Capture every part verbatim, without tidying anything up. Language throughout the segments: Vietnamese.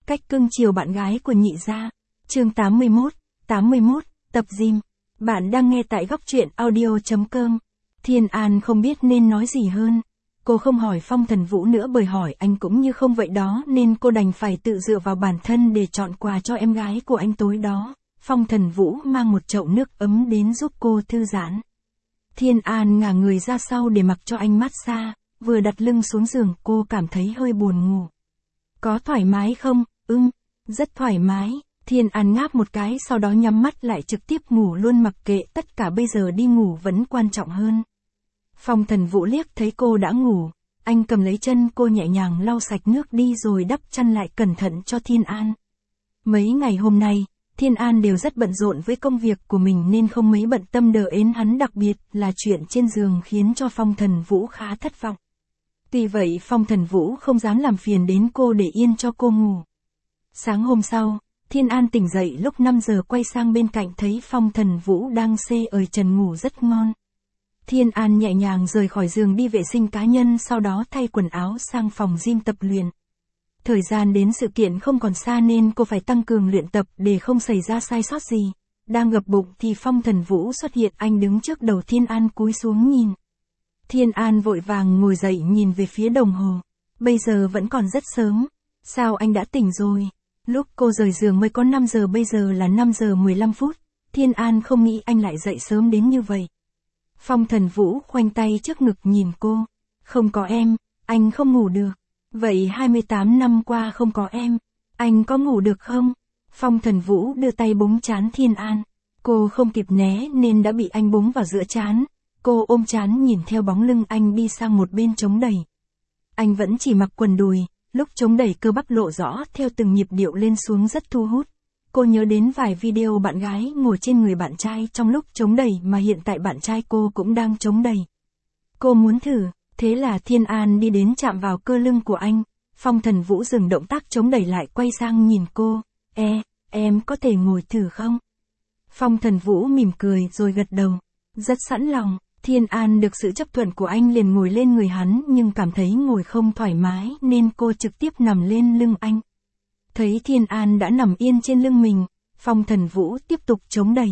Cách cưng chiều bạn gái của nhị gia. Chương tám mươi mốt, tám mươi mốt, tập gym. Bạn đang nghe tại góc truyện audio chấm com. Thiên An không biết nên nói gì hơn. Cô không hỏi Phong Thần Vũ nữa bởi hỏi anh cũng như không vậy đó nên cô đành phải tự dựa vào bản thân để chọn quà cho em gái của anh tối đó. Phong Thần Vũ mang một chậu nước ấm đến giúp cô thư giãn. Thiên An ngả người ra sau để mặc cho anh massage, vừa đặt lưng xuống giường cô cảm thấy hơi buồn ngủ. Có thoải mái không? Ừm, rất thoải mái. Thiên An ngáp một cái sau đó nhắm mắt lại trực tiếp ngủ luôn mặc kệ tất cả bây giờ đi ngủ vẫn quan trọng hơn. Phong Thần Vũ liếc thấy cô đã ngủ, anh cầm lấy chân cô nhẹ nhàng lau sạch nước đi rồi đắp chăn lại cẩn thận cho Thiên An. Mấy ngày hôm nay, Thiên An đều rất bận rộn với công việc của mình nên không mấy bận tâm đờ ến hắn, đặc biệt là chuyện trên giường khiến cho Phong Thần Vũ khá thất vọng. Tuy vậy Phong Thần Vũ không dám làm phiền đến cô để yên cho cô ngủ. Sáng hôm sau, Thiên An tỉnh dậy lúc năm giờ quay sang bên cạnh thấy Phong Thần Vũ đang xê ời trần ngủ rất ngon. Thiên An nhẹ nhàng rời khỏi giường đi vệ sinh cá nhân sau đó thay quần áo sang phòng gym tập luyện. Thời gian đến sự kiện không còn xa nên cô phải tăng cường luyện tập để không xảy ra sai sót gì. Đang gập bụng thì Phong Thần Vũ xuất hiện, anh đứng trước đầu Thiên An cúi xuống nhìn. Thiên An vội vàng ngồi dậy nhìn về phía đồng hồ. Bây giờ vẫn còn rất sớm. Sao anh đã tỉnh rồi? Lúc cô rời giường mới có năm giờ, bây giờ là năm giờ mười lăm phút. Thiên An không nghĩ anh lại dậy sớm đến như vậy. Phong Thần Vũ khoanh tay trước ngực nhìn cô. Không có em, anh không ngủ được. Vậy hai mươi tám năm qua không có em, anh có ngủ được không? Phong Thần Vũ đưa tay búng trán Thiên An. Cô không kịp né nên đã bị anh búng vào giữa trán. Cô ôm trán nhìn theo bóng lưng anh đi sang một bên chống đẩy. Anh vẫn chỉ mặc quần đùi, lúc chống đẩy cơ bắp lộ rõ theo từng nhịp điệu lên xuống rất thu hút. Cô nhớ đến vài video bạn gái ngồi trên người bạn trai trong lúc chống đẩy mà hiện tại bạn trai cô cũng đang chống đẩy. Cô muốn thử, thế là Thiên An đi đến chạm vào cơ lưng của anh. Phong Thần Vũ dừng động tác chống đẩy lại quay sang nhìn cô. E, em có thể ngồi thử không? Phong Thần Vũ mỉm cười rồi gật đầu. Rất sẵn lòng. Thiên An được sự chấp thuận của anh liền ngồi lên người hắn nhưng cảm thấy ngồi không thoải mái nên cô trực tiếp nằm lên lưng anh. Thấy Thiên An đã nằm yên trên lưng mình, Phong Thần Vũ tiếp tục chống đẩy.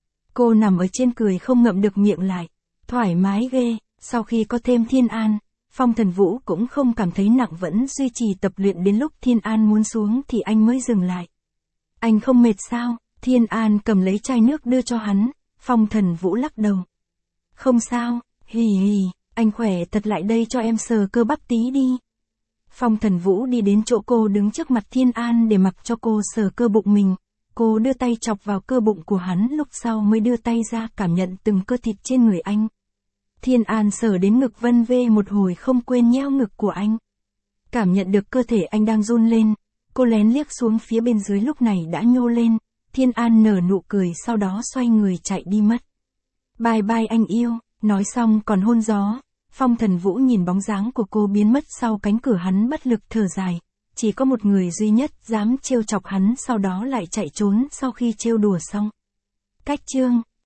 Cô nằm ở trên cười không ngậm được miệng lại. Thoải mái ghê. Sau khi có thêm Thiên An, Phong Thần Vũ cũng không cảm thấy nặng, vẫn duy trì tập luyện đến lúc Thiên An muốn xuống thì anh mới dừng lại. Anh không mệt sao? Thiên An cầm lấy chai nước đưa cho hắn. Phong Thần Vũ lắc đầu. Không sao, hì hì, anh khỏe thật, lại đây cho em sờ cơ bắp tí đi. Phong Thần Vũ đi đến chỗ cô đứng trước mặt Thiên An để mặc cho cô sờ cơ bụng mình. Cô đưa tay chọc vào cơ bụng của hắn, lúc sau mới đưa tay ra cảm nhận từng cơ thịt trên người anh. Thiên An sờ đến ngực vân vê một hồi không quên nheo ngực của anh. Cảm nhận được cơ thể anh đang run lên, cô lén liếc xuống phía bên dưới lúc này đã nhô lên. Thiên An nở nụ cười sau đó xoay người chạy đi mất. Bye bye anh yêu, nói xong còn hôn gió. Phong Thần Vũ nhìn bóng dáng của cô biến mất sau cánh cửa, hắn bất lực thở dài. Chỉ có một người duy nhất dám trêu chọc hắn, sau đó lại chạy trốn sau khi trêu đùa xong. Cách chương